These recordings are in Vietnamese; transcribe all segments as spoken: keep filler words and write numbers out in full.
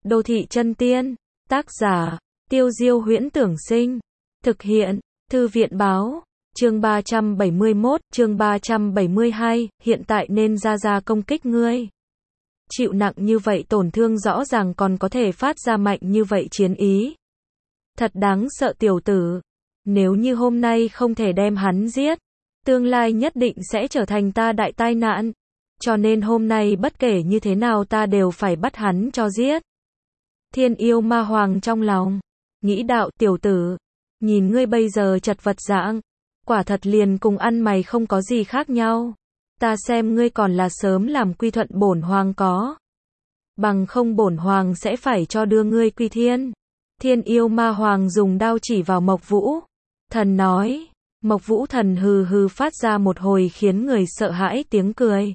Đô thị chân tiên. Tác giả, Tiêu Diêu Huyễn Tưởng Sinh. Thực hiện, Thư viện Báo. Chương ba trăm bảy mươi mốt, chương ba trăm bảy mươi hai, hiện tại nên ra ra công kích ngươi. Chịu nặng như vậy tổn thương rõ ràng còn có thể phát ra mạnh như vậy chiến ý. Thật đáng sợ tiểu tử. Nếu như hôm nay không thể đem hắn giết, tương lai nhất định sẽ trở thành ta đại tai nạn. Cho nên hôm nay bất kể như thế nào ta đều phải bắt hắn cho giết. Thiên yêu ma hoàng trong lòng nghĩ đạo, tiểu tử, nhìn ngươi bây giờ chật vật dạng, quả thật liền cùng ăn mày không có gì khác nhau. Ta xem ngươi còn là sớm làm quy thuận bổn hoàng có. Bằng không bổn hoàng sẽ phải cho đưa ngươi quy thiên. Thiên yêu ma hoàng dùng đao chỉ vào Mộc Vũ Thần nói. Mộc Vũ Thần hừ hừ phát ra một hồi khiến người sợ hãi tiếng cười.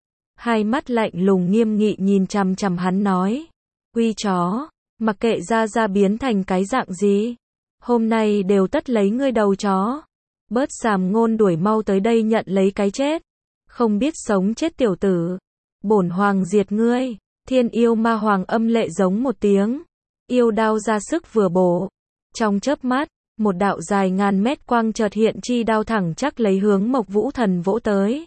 Hai mắt lạnh lùng nghiêm nghị nhìn chằm chằm hắn nói. Quy chó, mặc kệ ra ra biến thành cái dạng gì, hôm nay đều tất lấy ngươi đầu chó. Bớt sàm ngôn đuổi mau tới đây nhận lấy cái chết. Không biết sống chết tiểu tử. Bổn hoàng diệt ngươi. Thiên yêu ma hoàng âm lệ giống một tiếng. Yêu đao ra sức vừa bổ. Trong chớp mắt, một đạo dài ngàn mét quang chợt hiện chi đao thẳng chắc lấy hướng Mộc Vũ Thần vỗ tới.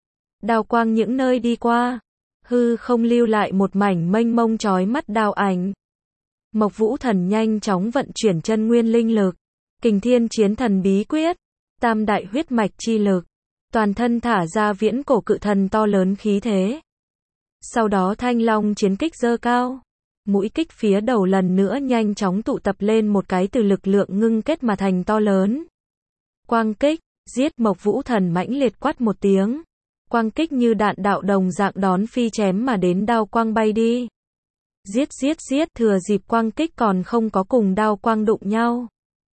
Đao quang những nơi đi qua, hư không lưu lại một mảnh mênh mông chói mắt đao ảnh. Mộc Vũ Thần nhanh chóng vận chuyển chân nguyên linh lực, Kình Thiên Chiến Thần bí quyết, tam đại huyết mạch chi lực, toàn thân thả ra viễn cổ cự thần to lớn khí thế. Sau đó Thanh Long chiến kích giơ cao, mũi kích phía đầu lần nữa nhanh chóng tụ tập lên một cái từ lực lượng ngưng kết mà thành to lớn. Quang kích, giết! Mộc Vũ Thần mãnh liệt quát một tiếng. Quang kích như đạn đạo đồng dạng đón phi chém mà đến đao quang bay đi. Giết giết giết! Thừa dịp quang kích còn không có cùng đao quang đụng nhau,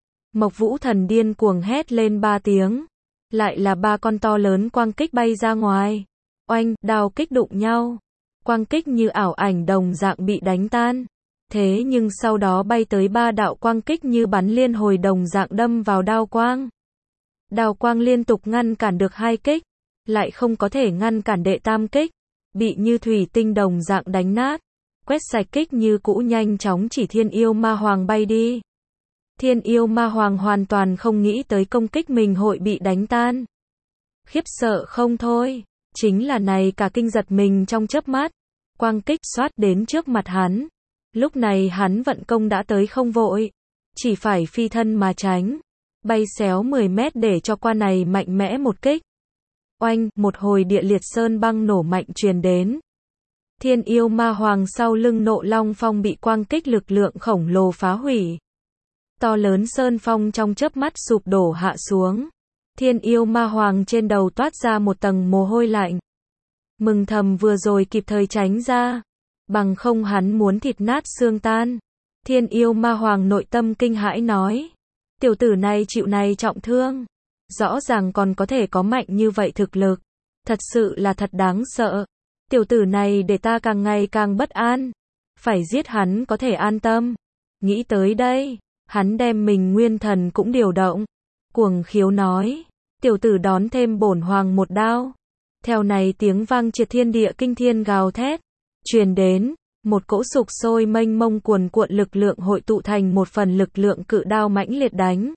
Mộc Vũ Thần điên cuồng hét lên ba tiếng. Lại là ba con to lớn quang kích bay ra ngoài. Oanh! Đao kích đụng nhau. Quang kích như ảo ảnh đồng dạng bị đánh tan. Thế nhưng sau đó bay tới ba đạo quang kích như bắn liên hồi đồng dạng đâm vào đao quang. Đao quang liên tục ngăn cản được hai kích, lại không có thể ngăn cản đệ tam kích, bị như thủy tinh đồng dạng đánh nát. Quét sạch kích như cũ nhanh chóng chỉ thiên yêu ma hoàng bay đi. Thiên yêu ma hoàng hoàn toàn không nghĩ tới công kích mình hội bị đánh tan. Khiếp sợ không thôi, chính là này cả kinh giật mình trong chớp mắt. Quang kích xoát đến trước mặt hắn. Lúc này hắn vận công đã tới không vội, chỉ phải phi thân mà tránh, bay xéo mười mét để cho qua này mạnh mẽ một kích. Oanh! Một hồi địa liệt sơn băng nổ mạnh truyền đến. Thiên yêu ma hoàng sau lưng Nộ Long Phong bị quang kích lực lượng khổng lồ phá hủy. To lớn sơn phong trong chớp mắt sụp đổ hạ xuống. Thiên yêu ma hoàng trên đầu toát ra một tầng mồ hôi lạnh. Mừng thầm vừa rồi kịp thời tránh ra, bằng không hắn muốn thịt nát xương tan. Thiên yêu ma hoàng nội tâm kinh hãi nói. Tiểu tử này chịu này trọng thương, rõ ràng còn có thể có mạnh như vậy thực lực. Thật sự là thật đáng sợ. Tiểu tử này để ta càng ngày càng bất an. Phải giết hắn có thể an tâm. Nghĩ tới đây, hắn đem mình nguyên thần cũng điều động. Cuồng khiếu nói. Tiểu tử đón thêm bổn hoàng một đao. Theo này tiếng vang triệt thiên địa kinh thiên gào thét truyền đến, một cỗ sục sôi mênh mông cuồn cuộn lực lượng hội tụ thành một phần lực lượng cự đao mãnh liệt đánh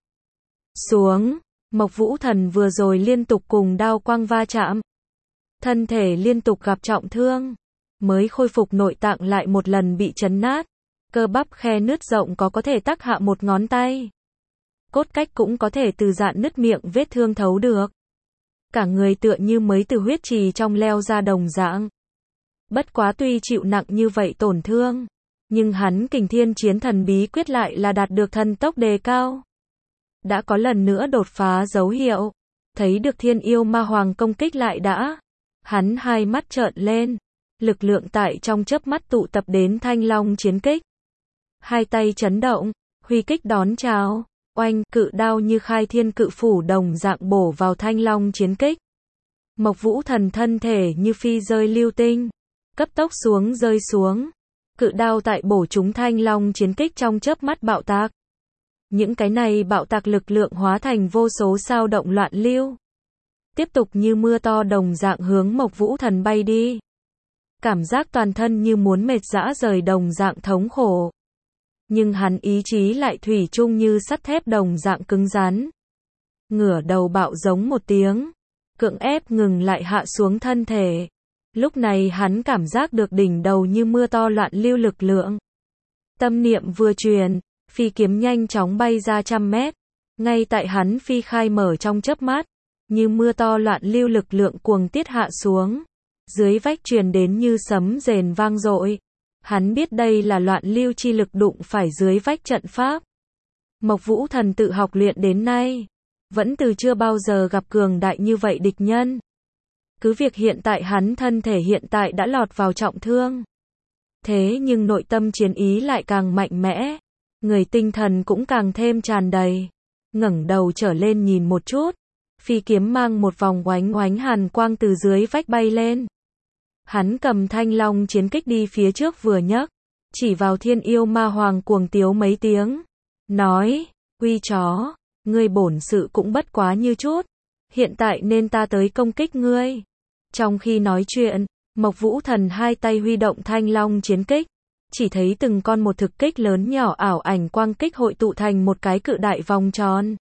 xuống. Mộc Vũ Thần vừa rồi liên tục cùng đao quang va chạm, thân thể liên tục gặp trọng thương, mới khôi phục nội tạng lại một lần bị chấn nát, cơ bắp khe nứt rộng có có thể tắc hạ một ngón tay, cốt cách cũng có thể từ dạn nứt miệng vết thương thấu được. Cả người tựa như mới từ huyết trì trong leo ra đồng dạng. Bất quá tuy chịu nặng như vậy tổn thương, nhưng hắn Kình Thiên Chiến Thần bí quyết lại là đạt được thần tốc đề cao. Đã có lần nữa đột phá dấu hiệu. Thấy được thiên yêu ma hoàng công kích lại đã. Hắn hai mắt trợn lên. Lực lượng tại trong chớp mắt tụ tập đến Thanh Long chiến kích. Hai tay chấn động, huy kích đón chào. Oanh! Cự đao như khai thiên cự phủ đồng dạng bổ vào Thanh Long chiến kích. Mộc Vũ Thần thân thể như phi rơi lưu tinh, cấp tốc xuống rơi xuống. Cự đao tại bổ trúng Thanh Long chiến kích trong chớp mắt bạo tạc. Những cái này bạo tạc lực lượng hóa thành vô số sao động loạn lưu, tiếp tục như mưa to đồng dạng hướng Mộc Vũ Thần bay đi. cảm giác toàn thân như muốn mệt rã rời đồng dạng thống khổ. Nhưng hắn ý chí lại thủy chung như sắt thép đồng dạng cứng rắn. Ngửa đầu bạo giống một tiếng, cưỡng ép ngừng lại hạ xuống thân thể. Lúc này hắn cảm giác được đỉnh đầu như mưa to loạn lưu lực lượng. Tâm niệm vừa truyền, phi kiếm nhanh chóng bay ra trăm mét. Ngay tại hắn phi khai mở trong chớp mắt, như mưa to loạn lưu lực lượng cuồng tiết hạ xuống. Dưới vách truyền đến như sấm rền vang dội. Hắn biết đây là loạn lưu chi lực đụng phải dưới vách trận pháp. Mộc Vũ Thần tự học luyện đến nay, vẫn từ chưa bao giờ gặp cường đại như vậy địch nhân. Cứ việc hiện tại hắn thân thể hiện tại đã lọt vào trọng thương. Thế nhưng nội tâm chiến ý lại càng mạnh mẽ. Người tinh thần cũng càng thêm tràn đầy. Ngẩng đầu trở lên nhìn một chút. Phi kiếm mang một vòng oánh oánh hàn quang từ dưới vách bay lên. Hắn cầm thanh long chiến kích đi phía trước vừa nhấc. Chỉ vào Thiên Yêu Ma Hoàng cuồng tiếu mấy tiếng. Nói, uy chó, ngươi bổn sự cũng bất quá như chút. Hiện tại nên ta tới công kích ngươi. Trong khi nói chuyện, Mộc Vũ Thần hai tay huy động thanh long chiến kích. Chỉ thấy từng con một thực kích lớn nhỏ ảo ảnh quang kích hội tụ thành một cái cự đại vòng tròn.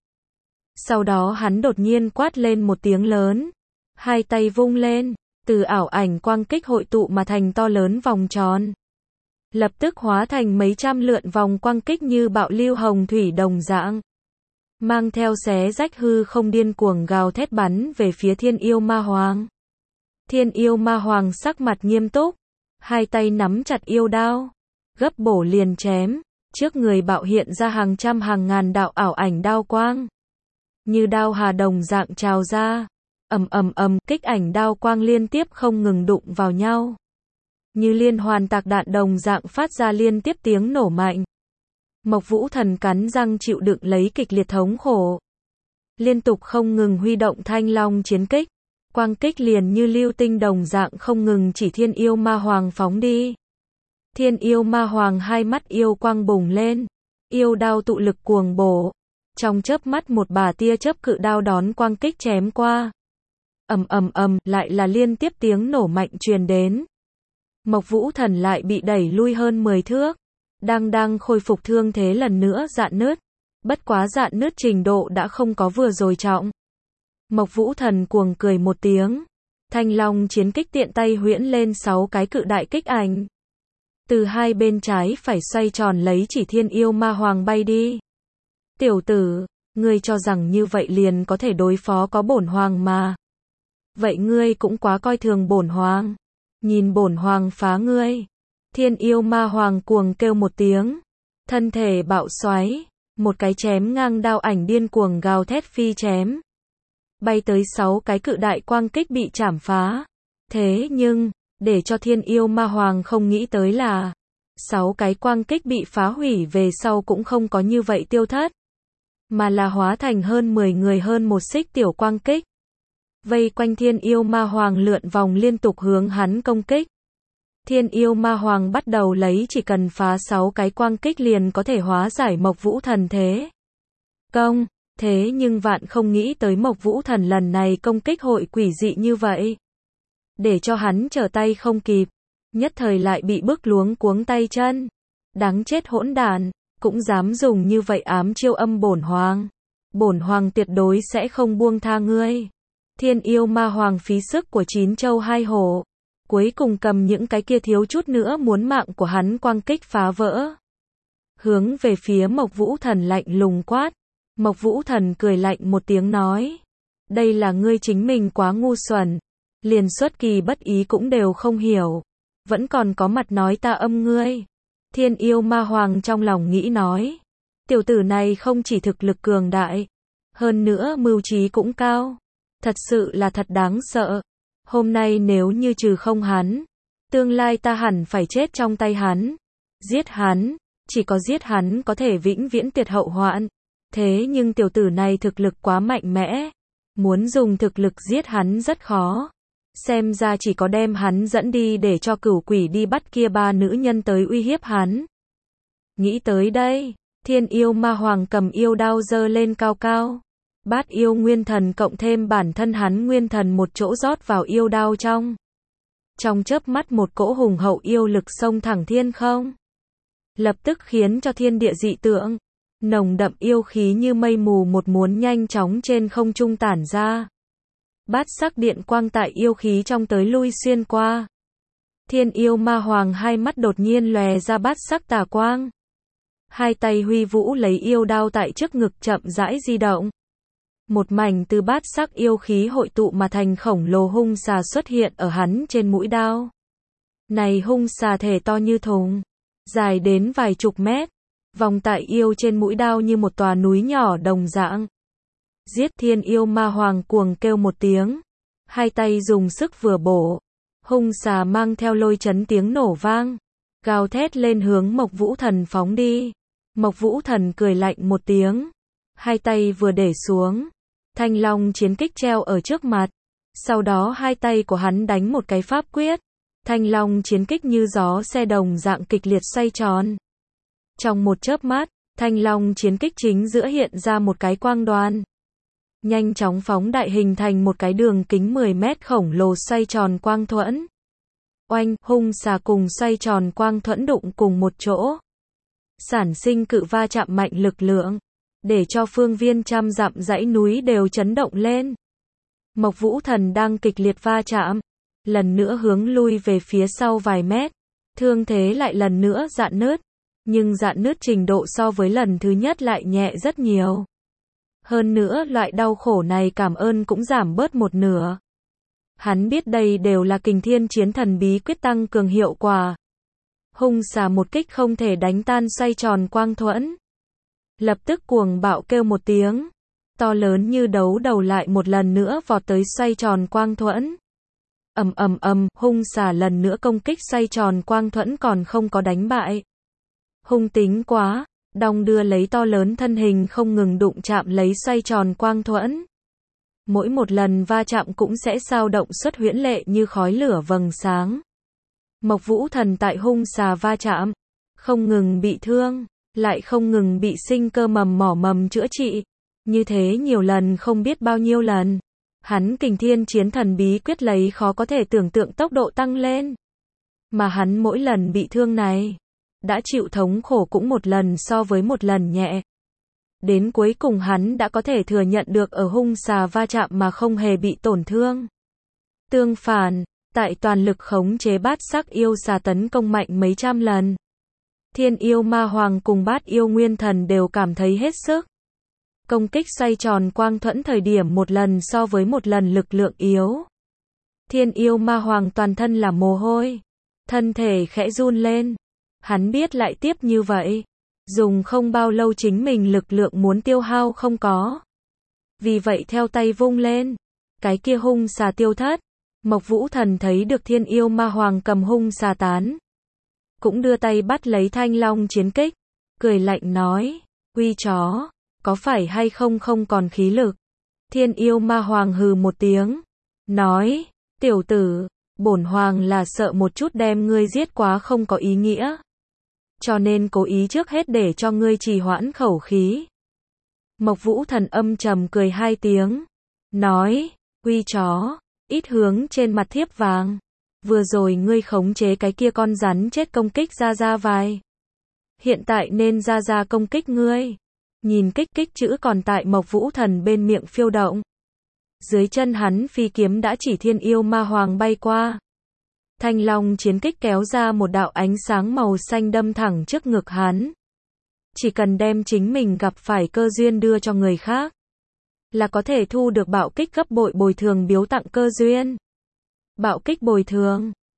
Sau đó hắn đột nhiên quát lên một tiếng lớn. Hai tay vung lên, từ ảo ảnh quang kích hội tụ mà thành to lớn vòng tròn. Lập tức hóa thành mấy trăm lượn vòng quang kích như bạo lưu hồng thủy đồng dạng. Mang theo xé rách hư không điên cuồng gào thét bắn về phía Thiên Yêu Ma Hoàng. Thiên Yêu Ma Hoàng sắc mặt nghiêm túc, hai tay nắm chặt yêu đao, gấp bổ liền chém, trước người bạo hiện ra hàng trăm hàng ngàn đạo ảo ảnh đao quang. Như đao hà đồng dạng trào ra, ầm ầm ầm, kích ảnh đao quang liên tiếp không ngừng đụng vào nhau. Như liên hoàn tạc đạn đồng dạng phát ra liên tiếp tiếng nổ mạnh. Mộc Vũ Thần cắn răng chịu đựng lấy kịch liệt thống khổ. Liên tục không ngừng huy động thanh long chiến kích. Quang kích liền như lưu tinh đồng dạng không ngừng chỉ Thiên Yêu Ma Hoàng phóng đi. Thiên Yêu Ma Hoàng hai mắt yêu quang bùng lên. Yêu đao tụ lực cuồng bổ. Trong chớp mắt một bà tia chớp cự đao đón quang kích chém qua. Ầm ầm ầm, lại là liên tiếp tiếng nổ mạnh truyền đến. Mộc Vũ Thần lại bị đẩy lui hơn mười thước. Đang đang khôi phục thương thế lần nữa dạn nứt. Bất quá dạn nứt trình độ đã không có vừa rồi trọng. Mộc Vũ Thần cuồng cười một tiếng. Thanh long chiến kích tiện tay huyễn lên sáu cái cự đại kích ảnh. Từ hai bên trái phải xoay tròn lấy chỉ Thiên Yêu Ma Hoàng bay đi. Tiểu tử, ngươi cho rằng như vậy liền có thể đối phó có bổn hoàng mà. Vậy ngươi cũng quá coi thường bổn hoàng. Nhìn bổn hoàng phá ngươi. Thiên Yêu Ma Hoàng cuồng kêu một tiếng. Thân thể bạo xoáy. Một cái chém ngang đao ảnh điên cuồng gào thét phi chém. Bay tới sáu cái cự đại quang kích bị chảm phá. Thế nhưng, để cho Thiên Yêu Ma Hoàng không nghĩ tới là, sáu cái quang kích bị phá hủy về sau cũng không có như vậy tiêu thất. Mà là hóa thành hơn mười người hơn một xích tiểu quang kích. Vây quanh Thiên Yêu Ma Hoàng lượn vòng liên tục hướng hắn công kích. Thiên Yêu Ma Hoàng bắt đầu lấy chỉ cần phá sáu cái quang kích liền có thể hóa giải Mộc Vũ Thần thế công. Thế nhưng vạn không nghĩ tới Mộc Vũ Thần lần này công kích hội quỷ dị như vậy. Để cho hắn trở tay không kịp. Nhất thời lại bị bức luống cuống tay chân. Đáng chết hỗn đản, cũng dám dùng như vậy ám chiêu âm bổn hoàng. Bổn hoàng tuyệt đối sẽ không buông tha ngươi. Thiên Yêu Ma Hoàng phí sức của chín châu hai hổ. Cuối cùng cầm những cái kia thiếu chút nữa muốn mạng của hắn quang kích phá vỡ. Hướng về phía Mộc Vũ Thần lạnh lùng quát. Mộc Vũ Thần cười lạnh một tiếng nói. Đây là ngươi chính mình quá ngu xuẩn. Liền xuất kỳ bất ý cũng đều không hiểu. Vẫn còn có mặt nói ta âm ngươi. Thiên Yêu Ma Hoàng trong lòng nghĩ nói. Tiểu tử này không chỉ thực lực cường đại. Hơn nữa mưu trí cũng cao. Thật sự là thật đáng sợ. Hôm nay nếu như trừ không hắn. Tương lai ta hẳn phải chết trong tay hắn. Giết hắn. Chỉ có giết hắn có thể vĩnh viễn tuyệt hậu hoạn. Thế nhưng tiểu tử này thực lực quá mạnh mẽ. Muốn dùng thực lực giết hắn rất khó. Xem ra chỉ có đem hắn dẫn đi để cho cửu quỷ đi bắt kia ba nữ nhân tới uy hiếp hắn. Nghĩ tới đây, Thiên Yêu Ma Hoàng cầm yêu đao giơ lên cao cao. Bát yêu nguyên thần cộng thêm bản thân hắn nguyên thần một chỗ rót vào yêu đao trong. Trong chớp mắt một cỗ hùng hậu yêu lực xông thẳng thiên không. Lập tức khiến cho thiên địa dị tượng. Nồng đậm yêu khí như mây mù một muốn nhanh chóng trên không trung tản ra. Bát sắc điện quang tại yêu khí trong tới lui xuyên qua. Thiên yêu ma hoàng hai mắt đột nhiên lòe ra bát sắc tà quang. Hai tay huy vũ lấy yêu đao tại trước ngực chậm rãi di động. Một mảnh từ bát sắc yêu khí hội tụ mà thành khổng lồ hung xà xuất hiện ở hắn trên mũi đao. Này hung xà thể to như thùng, dài đến vài chục mét, vòng tại yêu trên mũi đao như một tòa núi nhỏ đồng dạng. Giết! Thiên yêu ma hoàng cuồng kêu một tiếng, hai tay dùng sức vừa bổ, hung xà mang theo lôi chấn tiếng nổ vang, gào thét lên hướng Mộc Vũ Thần phóng đi. Mộc Vũ Thần cười lạnh một tiếng, hai tay vừa để xuống, Thanh Long chiến kích treo ở trước mặt, sau đó hai tay của hắn đánh một cái pháp quyết, Thanh Long chiến kích như gió xe đồng dạng kịch liệt xoay tròn. Trong một chớp mắt, Thanh Long chiến kích chính giữa hiện ra một cái quang đoàn, nhanh chóng phóng đại hình thành một cái đường kính mười mét khổng lồ xoay tròn quang thuẫn. Oanh! Hung xà cùng xoay tròn quang thuẫn đụng cùng một chỗ, sản sinh cự va chạm mạnh lực lượng, để cho phương viên trăm dặm dãy núi đều chấn động lên. Mộc Vũ Thần đang kịch liệt va chạm, lần nữa hướng lui về phía sau vài mét, thương thế lại lần nữa rạn nứt, nhưng rạn nứt trình độ so với lần thứ nhất lại nhẹ rất nhiều. Hơn nữa loại đau khổ này cảm ơn cũng giảm bớt một nửa. Hắn biết đây đều là Kình Thiên Chiến Thần Bí quyết tăng cường hiệu quả. Hung xà một kích không thể đánh tan xoay tròn quang thuẫn. Lập tức cuồng bạo kêu một tiếng, to lớn như đấu đầu lại một lần nữa vọt tới xoay tròn quang thuẫn. Ầm ầm ầm, hung xà lần nữa công kích xoay tròn quang thuẫn còn không có đánh bại. Hung tính quá, đong đưa lấy to lớn thân hình không ngừng đụng chạm lấy xoay tròn quang thuẫn. Mỗi một lần va chạm cũng sẽ sao động xuất huyễn lệ như khói lửa vầng sáng. Mộc Vũ Thần tại hung xà va chạm, không ngừng bị thương, lại không ngừng bị sinh cơ mầm mỏ mầm chữa trị. Như thế nhiều lần không biết bao nhiêu lần. Hắn Kình Thiên Chiến Thần Bí quyết lấy khó có thể tưởng tượng tốc độ tăng lên. Mà hắn mỗi lần bị thương này, đã chịu thống khổ cũng một lần so với một lần nhẹ. Đến cuối cùng hắn đã có thể thừa nhận được ở hung xà va chạm mà không hề bị tổn thương. Tương phản, tại toàn lực khống chế bát sắc yêu xà tấn công mạnh mấy trăm lần. Thiên yêu ma hoàng cùng bát yêu nguyên thần đều cảm thấy hết sức. Công kích xoay tròn quang thuẫn thời điểm một lần so với một lần lực lượng yếu. Thiên yêu ma hoàng toàn thân là mồ hôi, thân thể khẽ run lên. Hắn biết lại tiếp như vậy, dùng không bao lâu chính mình lực lượng muốn tiêu hao không có. Vì vậy theo tay vung lên, cái kia hung xà tiêu thất. Mộc Vũ Thần thấy được thiên yêu ma hoàng cầm hung xà tán, cũng đưa tay bắt lấy Thanh Long chiến kích, cười lạnh nói, uy chó, có phải hay không không còn khí lực. Thiên yêu ma hoàng hừ một tiếng, nói, tiểu tử, bổn hoàng là sợ một chút đem ngươi giết quá không có ý nghĩa, cho nên cố ý trước hết để cho ngươi trì hoãn khẩu khí. Mộc Vũ Thần âm trầm cười hai tiếng, nói, uy chó, ít hướng trên mặt thiếp vàng. Vừa rồi ngươi khống chế cái kia con rắn chết công kích ra ra vai. Hiện tại nên ra ra công kích ngươi. Nhìn kích kích chữ còn tại Mộc Vũ Thần bên miệng phiêu động. Dưới chân hắn phi kiếm đã chỉ thiên yêu ma hoàng bay qua. Thanh Long chiến kích kéo ra một đạo ánh sáng màu xanh đâm thẳng trước ngực hắn. Chỉ cần đem chính mình gặp phải cơ duyên đưa cho người khác, là có thể thu được bạo kích gấp bội bồi thường biếu tặng cơ duyên. Bạo kích bồi thường.